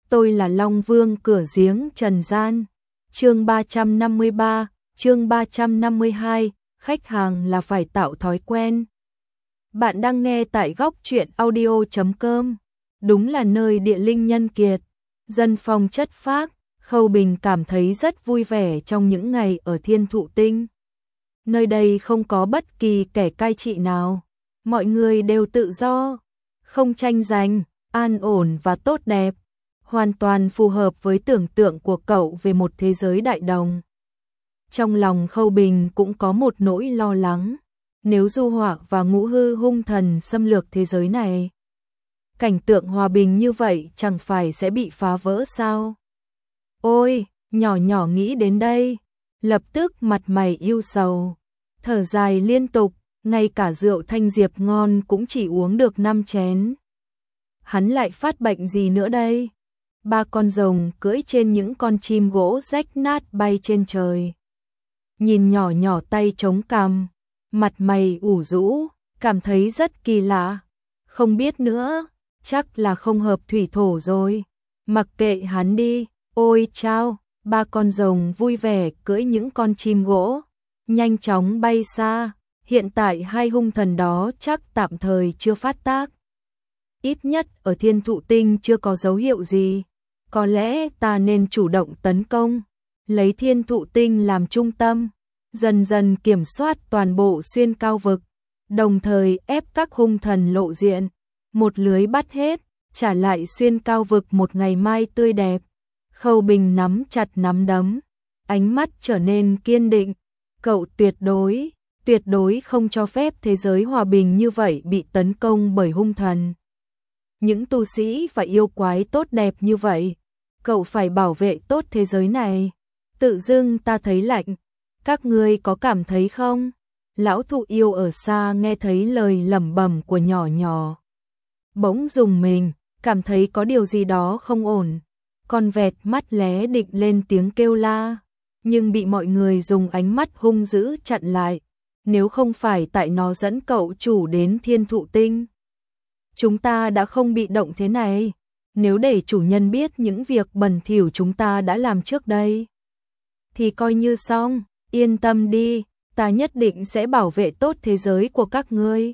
tôi là Long Vương cửa giếng trần gian. Chương 353, chương 352, khách hàng là phải tạo thói quen. Bạn đang nghe tại góc truyện audio.com. Đúng là nơi địa linh nhân kiệt, dân phong chất phác, Khâu Bình cảm thấy rất vui vẻ trong những ngày ở Thiên Thụ Tinh. Nơi đây không có bất kỳ kẻ cai trị nào, mọi người đều tự do, không tranh giành, an ổn và tốt đẹp, hoàn toàn phù hợp với tưởng tượng của cậu về một thế giới đại đồng. Trong lòng Khâu Bình cũng có một nỗi lo lắng, nếu Du Họa và Ngũ Hư hung thần xâm lược thế giới này, cảnh tượng hòa bình như vậy chẳng phải sẽ bị phá vỡ sao? Ôi, nhỏ nhỏ nghĩ đến đây, lập tức mặt mày ưu sầu, thở dài liên tục, ngay cả rượu thanh diệp ngon cũng chỉ uống được 5 chén. Hắn lại phát bệnh gì nữa đây? 3 con rồng cưỡi trên những con chim gỗ rách nát bay trên trời. Nhìn nhỏ nhỏ tay chống cằm, mặt mày ủ rũ, cảm thấy rất kỳ lạ. Không biết nữa, chắc là không hợp thủy thổ rồi. Mặc kệ hắn đi, ôi chao, 3 con rồng vui vẻ cưỡi những con chim gỗ, nhanh chóng bay xa. Hiện tại hai hung thần đó chắc tạm thời chưa phát tác. Ít nhất ở Thiên Thụ Tinh chưa có dấu hiệu gì. Có lẽ ta nên chủ động tấn công, lấy Thiên Thụ Tinh làm trung tâm, dần dần kiểm soát toàn bộ xuyên cao vực, đồng thời ép các hung thần lộ diện, một lưới bắt hết, trả lại xuyên cao vực một ngày mai tươi đẹp. Khâu Bình nắm chặt nắm đấm, ánh mắt trở nên kiên định. Cậu tuyệt đối không cho phép thế giới hòa bình như vậy bị tấn công bởi hung thần. Những tu sĩ và yêu quái tốt đẹp như vậy, cậu phải bảo vệ tốt thế giới này. Tự dưng ta thấy lạnh, các ngươi có cảm thấy không? Lão thụ yêu ở xa nghe thấy lời lẩm bẩm của nhỏ nhỏ, bỗng rùng mình, cảm thấy có điều gì đó không ổn. Con vẹt mắt lé định lên tiếng kêu la, nhưng bị mọi người dùng ánh mắt hung dữ chặn lại. Nếu không phải tại nó dẫn cậu chủ đến Thiên Thụ Tinh, chúng ta đã không bị động thế này. Nếu để chủ nhân biết những việc bẩn thỉu chúng ta đã làm trước đây, thì coi như xong. Yên tâm đi, ta nhất định sẽ bảo vệ tốt thế giới của các ngươi.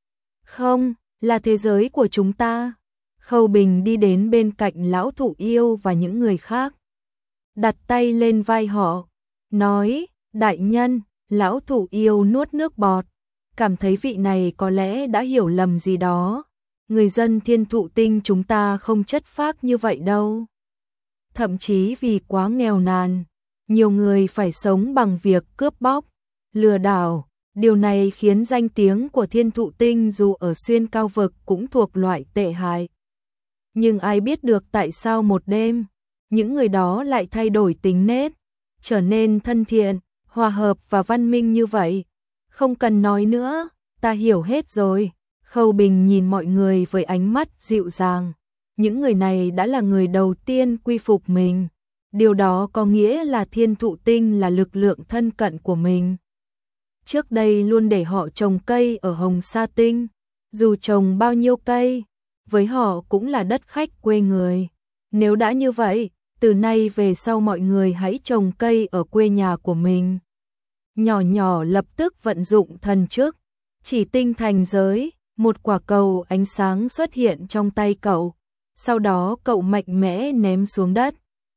Không, là thế giới của chúng ta. Khâu Bình đi đến bên cạnh lão thụ yêu và những người khác, đặt tay lên vai họ, nói, đại nhân. Lão thụ yêu nuốt nước bọt, cảm thấy vị này có lẽ đã hiểu lầm gì đó. Người dân Thiên Thụ Tinh chúng ta không chất phác như vậy đâu. Thậm chí vì quá nghèo nàn, nhiều người phải sống bằng việc cướp bóc, lừa đảo. Điều này khiến danh tiếng của Thiên Thụ Tinh dù ở xuyên cao vực cũng thuộc loại tệ hại. Nhưng ai biết được tại sao một đêm, những người đó lại thay đổi tính nết, trở nên thân thiện, hòa hợp và văn minh như vậy. Không cần nói nữa, ta hiểu hết rồi. Khâu Bình nhìn mọi người với ánh mắt dịu dàng. Những người này đã là người đầu tiên quy phục mình. Điều đó có nghĩa là Thiên Thụ Tinh là lực lượng thân cận của mình. Trước đây luôn để họ trồng cây ở Hồng Sa Tinh. Dù trồng bao nhiêu cây, với họ cũng là đất khách quê người. Nếu đã như vậy, từ nay về sau mọi người hãy trồng cây ở quê nhà của mình. Nhỏ nhỏ lập tức vận dụng thần chức, chỉ tinh thành giới, một quả cầu ánh sáng xuất hiện trong tay cậu. Sau đó cậu mạnh mẽ ném xuống đất.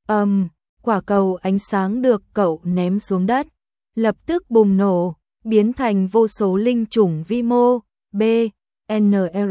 Quả cầu ánh sáng được cậu ném xuống đất, lập tức bùng nổ, biến thành vô số linh chủng vi mô, B, N, R.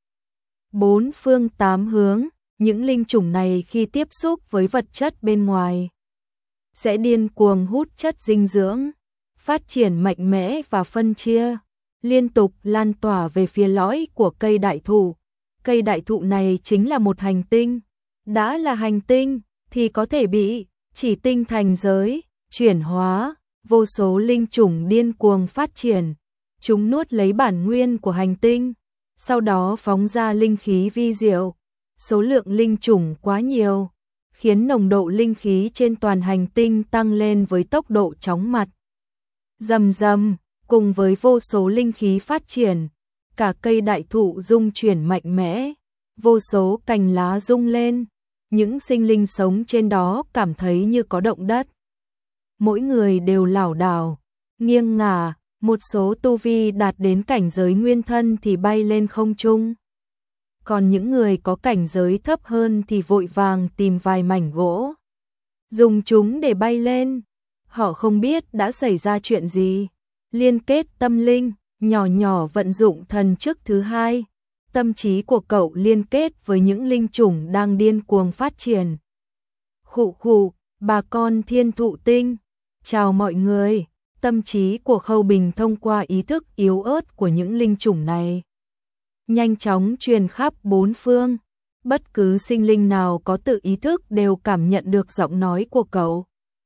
4 phương 8 hướng. Những linh chủng này khi tiếp xúc với vật chất bên ngoài, sẽ điên cuồng hút chất dinh dưỡng, phát triển mạnh mẽ và phân chia, liên tục lan tỏa về phía lõi của cây đại thụ. Cây đại thụ này chính là một hành tinh. Đã là hành tinh, thì có thể bị chỉ tinh thành giới, chuyển hóa, vô số linh chủng điên cuồng phát triển. Chúng nuốt lấy bản nguyên của hành tinh, sau đó phóng ra linh khí vi diệu. Số lượng linh chủng quá nhiều, khiến nồng độ linh khí trên toàn hành tinh tăng lên với tốc độ chóng mặt. Rầm rầm, cùng với vô số linh khí phát triển, cả cây đại thụ rung chuyển mạnh mẽ, vô số cành lá rung lên, những sinh linh sống trên đó cảm thấy như có động đất. Mỗi người đều lảo đảo, nghiêng ngả, một số tu vi đạt đến cảnh giới nguyên thân thì bay lên không trung. Còn những người có cảnh giới thấp hơn thì vội vàng tìm vài mảnh gỗ, dùng chúng để bay lên. Họ không biết đã xảy ra chuyện gì. Liên kết tâm linh, nhỏ nhỏ vận dụng thần chức thứ hai. Tâm trí của cậu liên kết với những linh chủng đang điên cuồng phát triển. Khụ khụ, bà con thiên thụ tinh. Chào mọi người. Tâm trí của Khâu Bình thông qua ý thức yếu ớt của những linh chủng này nhanh chóng truyền khắp bốn phương. Bất cứ sinh linh nào có tự ý thức đều cảm nhận được giọng nói của cậu.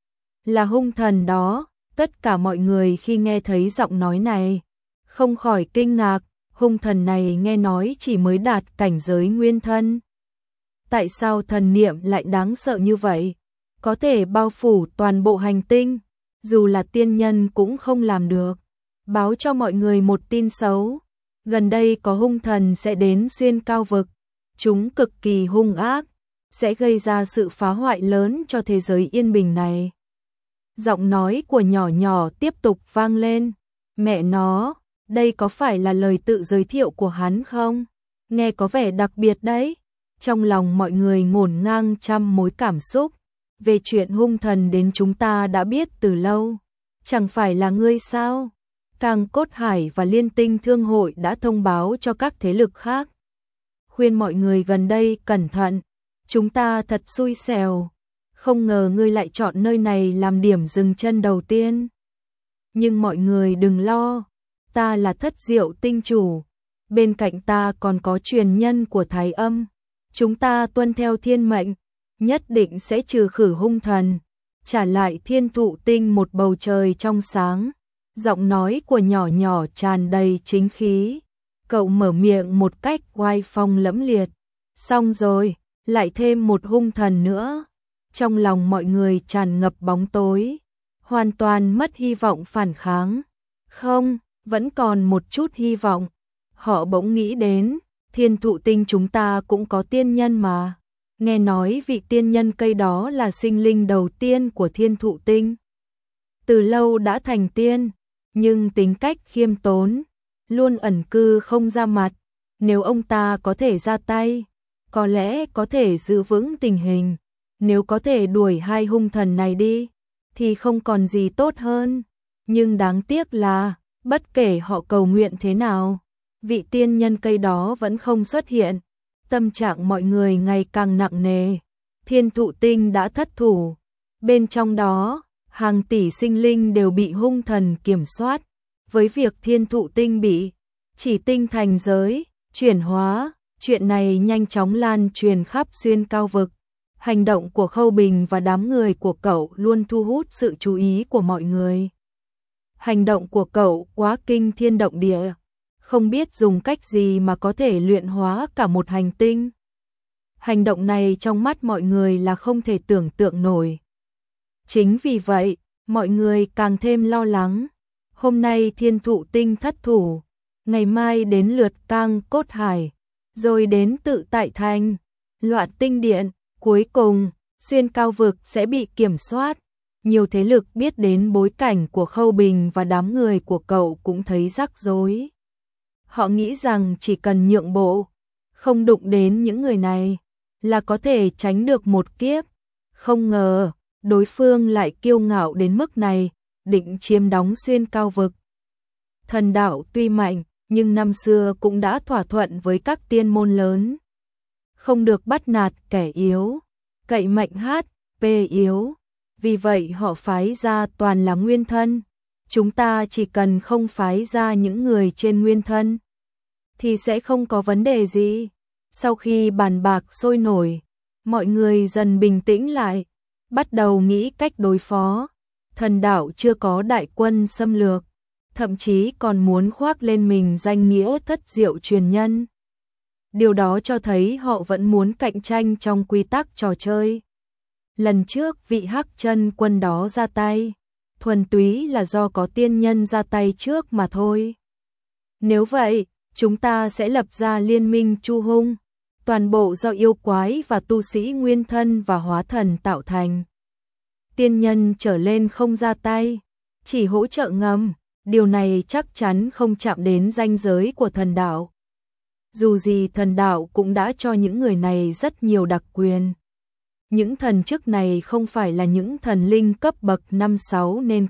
Là hung thần đó. Tất cả mọi người khi nghe thấy giọng nói này không khỏi kinh ngạc. Hung thần này nghe nói chỉ mới đạt cảnh giới nguyên thân. Tại sao thần niệm lại đáng sợ như vậy? Có thể bao phủ toàn bộ hành tinh, dù là tiên nhân cũng không làm được. Báo cho mọi người một tin xấu. Gần đây có hung thần sẽ đến xuyên cao vực. Chúng cực kỳ hung ác, sẽ gây ra sự phá hoại lớn cho thế giới yên bình này. Giọng nói của nhỏ nhỏ tiếp tục vang lên. Mẹ nó, đây có phải là lời tự giới thiệu của hắn không? Nghe có vẻ đặc biệt đấy. Trong lòng mọi người ngổn ngang trăm mối cảm xúc. Về chuyện hung thần đến chúng ta đã biết từ lâu. Chẳng phải là ngươi sao? Càng Cốt Hải và Liên Tinh Thương hội đã thông báo cho các thế lực khác. Khuyên mọi người gần đây cẩn thận. Chúng ta thật xui xẻo. Không ngờ ngươi lại chọn nơi này làm điểm dừng chân đầu tiên. Nhưng mọi người đừng lo. Ta là Thất Diệu tinh chủ. Bên cạnh ta còn có truyền nhân của Thái Âm. Chúng ta tuân theo thiên mệnh, nhất định sẽ trừ khử hung thần, trả lại thiên thụ tinh một bầu trời trong sáng. Giọng nói của nhỏ nhỏ tràn đầy chính khí. Cậu mở miệng một cách oai phong lẫm liệt. Xong rồi, lại thêm một hung thần nữa. Trong lòng mọi người tràn ngập bóng tối, hoàn toàn mất hy vọng phản kháng. Không, vẫn còn một chút hy vọng. Họ bỗng nghĩ đến, thiên thụ tinh chúng ta cũng có tiên nhân mà. Nghe nói vị tiên nhân cây đó là sinh linh đầu tiên của thiên thụ tinh. Từ lâu đã thành tiên, nhưng tính cách khiêm tốn, luôn ẩn cư không ra mặt. Nếu ông ta có thể ra tay, có lẽ có thể giữ vững tình hình. Nếu có thể đuổi hai hung thần này đi, thì không còn gì tốt hơn. Nhưng đáng tiếc là, bất kể họ cầu nguyện thế nào, vị tiên nhân cây đó vẫn không xuất hiện. Tâm trạng mọi người ngày càng nặng nề. Thiên thụ tinh đã thất thủ. Bên trong đó, hàng tỷ sinh linh đều bị hung thần kiểm soát. Với việc thiên thụ tinh bị chỉ tinh thành giới, chuyển hóa, chuyện này nhanh chóng lan truyền khắp xuyên cao vực. Hành động của Khâu Bình và đám người của cậu luôn thu hút sự chú ý của mọi người. Hành động của cậu quá kinh thiên động địa. Không biết dùng cách gì mà có thể luyện hóa cả một hành tinh. Hành động này trong mắt mọi người là không thể tưởng tượng nổi. Chính vì vậy, mọi người càng thêm lo lắng. Hôm nay thiên thụ tinh thất thủ, ngày mai đến lượt Cang Cốt Hải, rồi đến Tự Tại Thành, Loạn Tinh Điện, cuối cùng, xuyên cao vực sẽ bị kiểm soát. Nhiều thế lực biết đến bối cảnh của Khâu Bình và đám người của cậu cũng thấy rắc rối. Họ nghĩ rằng chỉ cần nhượng bộ, không đụng đến những người này, là có thể tránh được một kiếp. Không ngờ, đối phương lại kiêu ngạo đến mức này, định chiếm đóng xuyên cao vực. Thần đạo tuy mạnh, nhưng năm xưa cũng đã thỏa thuận với các tiên môn lớn. Không được bắt nạt kẻ yếu, cậy mạnh hát, pê yếu. Vì vậy họ phái ra toàn là nguyên thân. Chúng ta chỉ cần không phái ra những người trên nguyên thân, thì sẽ không có vấn đề gì. Sau khi bàn bạc sôi nổi, mọi người dần bình tĩnh lại, bắt đầu nghĩ cách đối phó. Thần đạo chưa có đại quân xâm lược, thậm chí còn muốn khoác lên mình danh nghĩa Thất Diệu truyền nhân. Điều đó cho thấy họ vẫn muốn cạnh tranh trong quy tắc trò chơi. Lần trước vị Hắc Chân Quân đó ra tay, thuần túy là do có tiên nhân ra tay trước mà thôi. Nếu vậy, chúng ta sẽ lập ra liên minh Chu Hung, toàn bộ do yêu quái và tu sĩ nguyên thân và hóa thần tạo thành. Tiên nhân trở lên không ra tay, chỉ hỗ trợ ngầm, điều này chắc chắn không chạm đến ranh giới của thần đạo. Dù gì thần đạo cũng đã cho những người này rất nhiều đặc quyền. Những thần chức này không phải là những thần linh cấp bậc 5-6 nên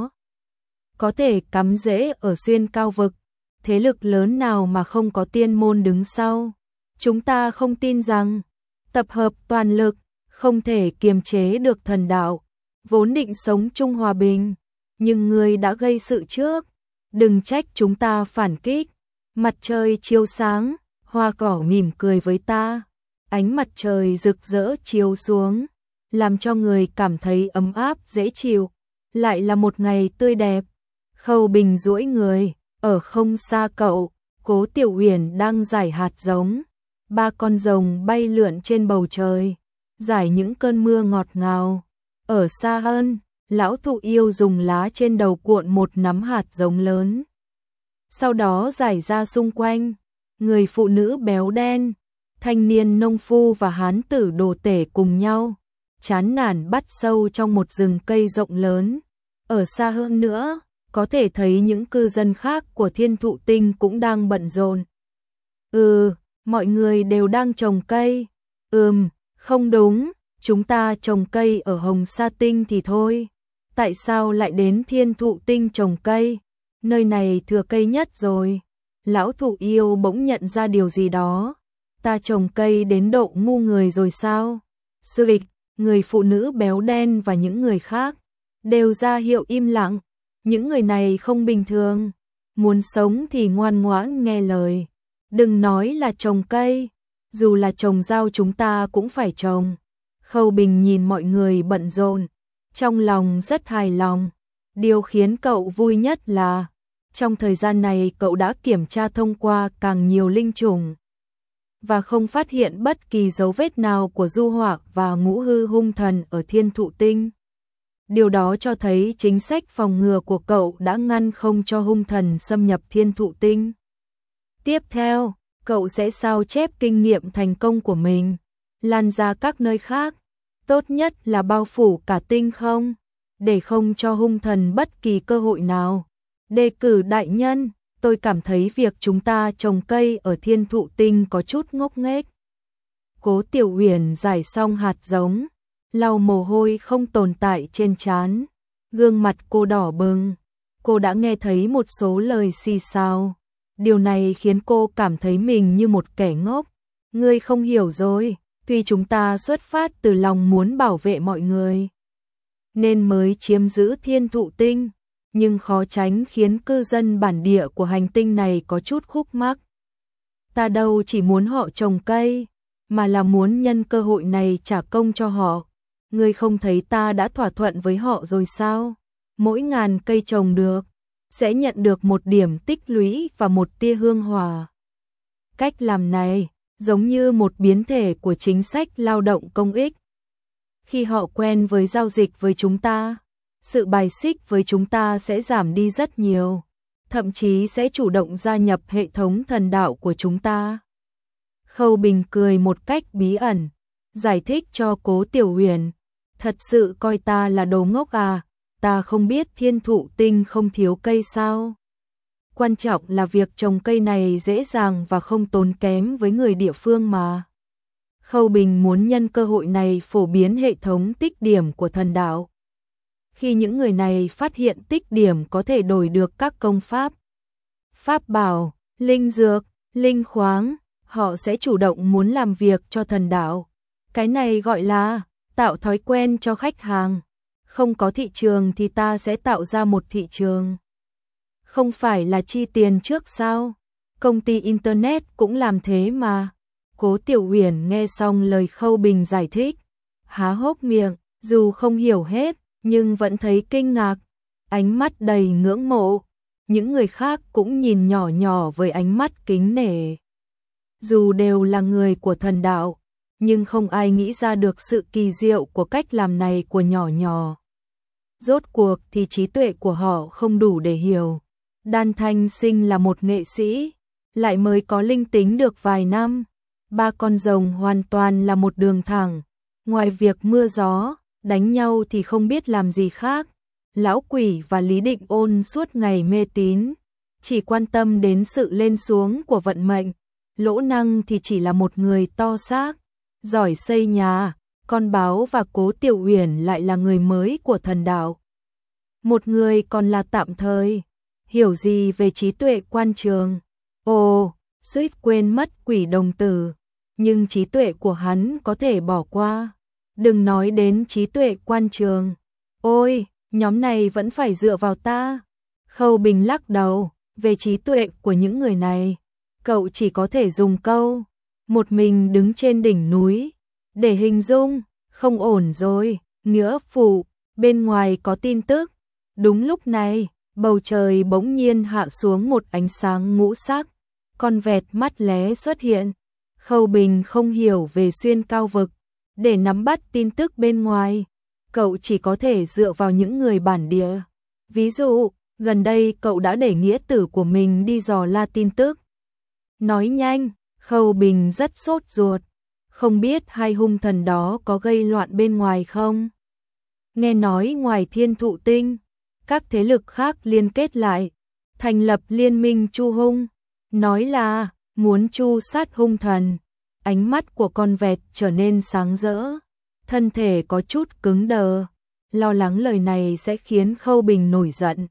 có thể cắm rễ ở xuyên cao vực, thế lực lớn nào mà không có tiên môn đứng sau. Chúng ta không tin rằng tập hợp toàn lực không thể kiềm chế được thần đạo, vốn định sống chung hòa bình, nhưng ngươi đã gây sự trước, đừng trách chúng ta phản kích. Mặt trời chiếu sáng, hoa cỏ mỉm cười với ta, ánh mặt trời rực rỡ chiếu xuống, làm cho người cảm thấy ấm áp dễ chịu, lại là một ngày tươi đẹp. Khâu Bình duỗi người, ở không xa cậu, Cố Tiểu Uyển đang rải hạt giống, 3 con rồng bay lượn trên bầu trời, rải những cơn mưa ngọt ngào. Ở xa hơn, lão thụ yêu dùng lá trên đầu cuộn một nắm hạt giống lớn, sau đó rải ra xung quanh. Người phụ nữ béo đen, thanh niên nông phu và hán tử đồ tể cùng nhau, chán nản bắt sâu trong một rừng cây rộng lớn. Ở xa hơn nữa, có thể thấy những cư dân khác của Thiên Thụ Tinh cũng đang bận rộn. Mọi người đều đang trồng cây. Không đúng, chúng ta trồng cây ở Hồng Sa Tinh thì thôi. Tại sao lại đến Thiên Thụ Tinh trồng cây? Nơi này thừa cây nhất rồi. Lão thụ yêu bỗng nhận ra điều gì đó. Ta trồng cây đến độ ngu người rồi sao? Sư Lịch, người phụ nữ béo đen và những người khác đều ra hiệu im lặng. Những người này không bình thường. Muốn sống thì ngoan ngoãn nghe lời. Đừng nói là trồng cây. Dù là trồng rau chúng ta cũng phải trồng. Khâu Bình nhìn mọi người bận rộn, trong lòng rất hài lòng. Điều khiến cậu vui nhất là trong thời gian này cậu đã kiểm tra thông qua càng nhiều linh chủng và không phát hiện bất kỳ dấu vết nào của du hỏa và ngũ hư hung thần ở Thiên Thụ Tinh. Điều đó cho thấy chính sách phòng ngừa của cậu đã ngăn không cho hung thần xâm nhập Thiên Thụ Tinh. Tiếp theo, cậu sẽ sao chép kinh nghiệm thành công của mình, lan ra các nơi khác, tốt nhất là bao phủ cả tinh không, để không cho hung thần bất kỳ cơ hội nào. Đề cử đại nhân, tôi cảm thấy việc chúng ta trồng cây ở Thiên Thụ Tinh có chút ngốc nghếch. Cố Tiểu Uyển rải xong hạt giống, lau mồ hôi không tồn tại trên trán, gương mặt cô đỏ bừng. Cô đã nghe thấy một số lời xì xào. Điều này khiến cô cảm thấy mình như một kẻ ngốc. Ngươi không hiểu rồi, tuy chúng ta xuất phát từ lòng muốn bảo vệ mọi người, nên mới chiếm giữ Thiên Thụ Tinh, nhưng khó tránh khiến cư dân bản địa của hành tinh này có chút khúc mắc. Ta đâu chỉ muốn họ trồng cây, mà là muốn nhân cơ hội này trả công cho họ. Ngươi không thấy ta đã thỏa thuận với họ rồi sao? Mỗi ngàn cây trồng được, sẽ nhận được 1 điểm tích lũy và 1 tia hương hỏa. Cách làm này giống như một biến thể của chính sách lao động công ích. Khi họ quen với giao dịch với chúng ta, sự bài xích với chúng ta sẽ giảm đi rất nhiều, thậm chí sẽ chủ động gia nhập hệ thống thần đạo của chúng ta. Khâu Bình cười một cách bí ẩn, giải thích cho Cố Tiểu Uyển, thật sự coi ta là đồ ngốc à? Ta không biết Thiên Thụ Tinh không thiếu cây sao? Quan trọng là việc trồng cây này dễ dàng và không tốn kém với người địa phương mà. Khâu Bình muốn nhân cơ hội này phổ biến hệ thống tích điểm của thần đạo. Khi những người này phát hiện tích điểm có thể đổi được các công pháp, pháp bảo, linh dược, linh khoáng, họ sẽ chủ động muốn làm việc cho thần đạo. Cái này gọi là tạo thói quen cho khách hàng. Không có thị trường thì ta sẽ tạo ra một thị trường. Không phải là chi tiền trước sao? Công ty Internet cũng làm thế mà. Cố Tiểu Uyển nghe xong lời Khâu Bình giải thích, há hốc miệng, dù không hiểu hết, nhưng vẫn thấy kinh ngạc, ánh mắt đầy ngưỡng mộ. Những người khác cũng nhìn nhỏ nhỏ với ánh mắt kính nể. Dù đều là người của thần đạo, nhưng không ai nghĩ ra được sự kỳ diệu của cách làm này của nhỏ nhỏ. Rốt cuộc thì trí tuệ của họ không đủ để hiểu. Đan Thanh Sinh là một nghệ sĩ, lại mới có linh tính được vài năm. Ba con rồng hoàn toàn là một đường thẳng, ngoài việc mưa gió, đánh nhau thì không biết làm gì khác. Lão Quỷ và Lý Định Ôn suốt ngày mê tín, chỉ quan tâm đến sự lên xuống của vận mệnh. Lỗ Năng thì chỉ là một người to xác, giỏi xây nhà, con báo và Cố Tiểu Uyển lại là người mới của thần đạo. Một người còn là tạm thời, hiểu gì về trí tuệ quan trường. Ồ, suýt quên mất Quỷ đồng tử, nhưng trí tuệ của hắn có thể bỏ qua. Đừng nói đến trí tuệ quan trường. Ôi, nhóm này vẫn phải dựa vào ta. Khâu Bình lắc đầu, về trí tuệ của những người này, cậu chỉ có thể dùng câu một mình đứng trên đỉnh núi để hình dung. Không ổn rồi, Nghĩa Phụ, bên ngoài có tin tức. Đúng lúc này, bầu trời bỗng nhiên hạ xuống một ánh sáng ngũ sắc, con vẹt mắt lé xuất hiện. Khâu Bình không hiểu về xuyên cao vực, để nắm bắt tin tức bên ngoài, cậu chỉ có thể dựa vào những người bản địa. Ví dụ, gần đây cậu đã để nghĩa tử của mình đi dò la tin tức. Nói nhanh, Khâu Bình rất sốt ruột, không biết hai hung thần đó có gây loạn bên ngoài không? Nghe nói ngoài Thiên Thụ Tinh, các thế lực khác liên kết lại, thành lập liên minh Chu Hung, nói là muốn tru sát hung thần. Ánh mắt của con vẹt trở nên sáng rỡ, thân thể có chút cứng đờ, lo lắng lời này sẽ khiến Khâu Bình nổi giận.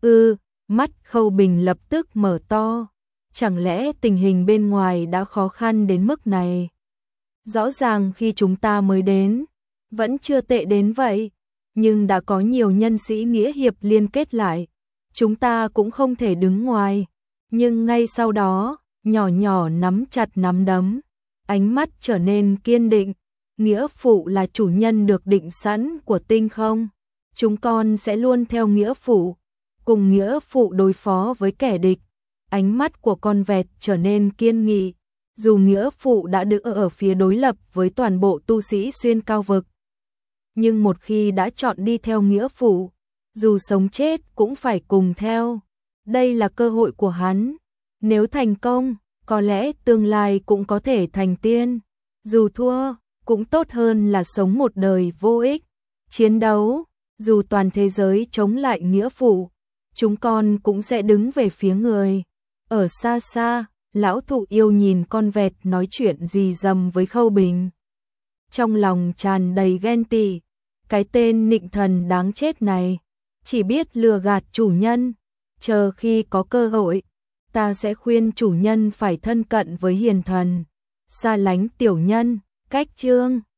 Mắt Khâu Bình lập tức mở to, chẳng lẽ tình hình bên ngoài đã khó khăn đến mức này? Rõ ràng khi chúng ta mới đến, vẫn chưa tệ đến vậy, nhưng đã có nhiều nhân sĩ nghĩa hiệp liên kết lại, chúng ta cũng không thể đứng ngoài. Nhưng ngay sau đó, nhỏ nhỏ nắm chặt nắm đấm, ánh mắt trở nên kiên định. Nghĩa Phụ là chủ nhân được định sẵn của tinh không, chúng con sẽ luôn theo Nghĩa Phụ, cùng Nghĩa Phụ đối phó với kẻ địch. Ánh mắt của con vẹt trở nên kiên nghị, dù Nghĩa Phụ đã đứng ở phía đối lập với toàn bộ tu sĩ xuyên cao vực, nhưng một khi đã chọn đi theo Nghĩa Phụ, dù sống chết cũng phải cùng theo. Đây là cơ hội của hắn, nếu thành công, có lẽ tương lai cũng có thể thành tiên, dù thua, cũng tốt hơn là sống một đời vô ích. Chiến đấu, dù toàn thế giới chống lại Nghĩa Phụ, chúng con cũng sẽ đứng về phía người. Ở xa xa, Lão Thụ Yêu nhìn con vẹt nói chuyện rì rầm với Khâu Bình, trong lòng tràn đầy ghen tị. Cái tên nịnh thần đáng chết này, chỉ biết lừa gạt chủ nhân. Chờ khi có cơ hội, ta sẽ khuyên chủ nhân phải thân cận với hiền thần, xa lánh tiểu nhân. Cách chương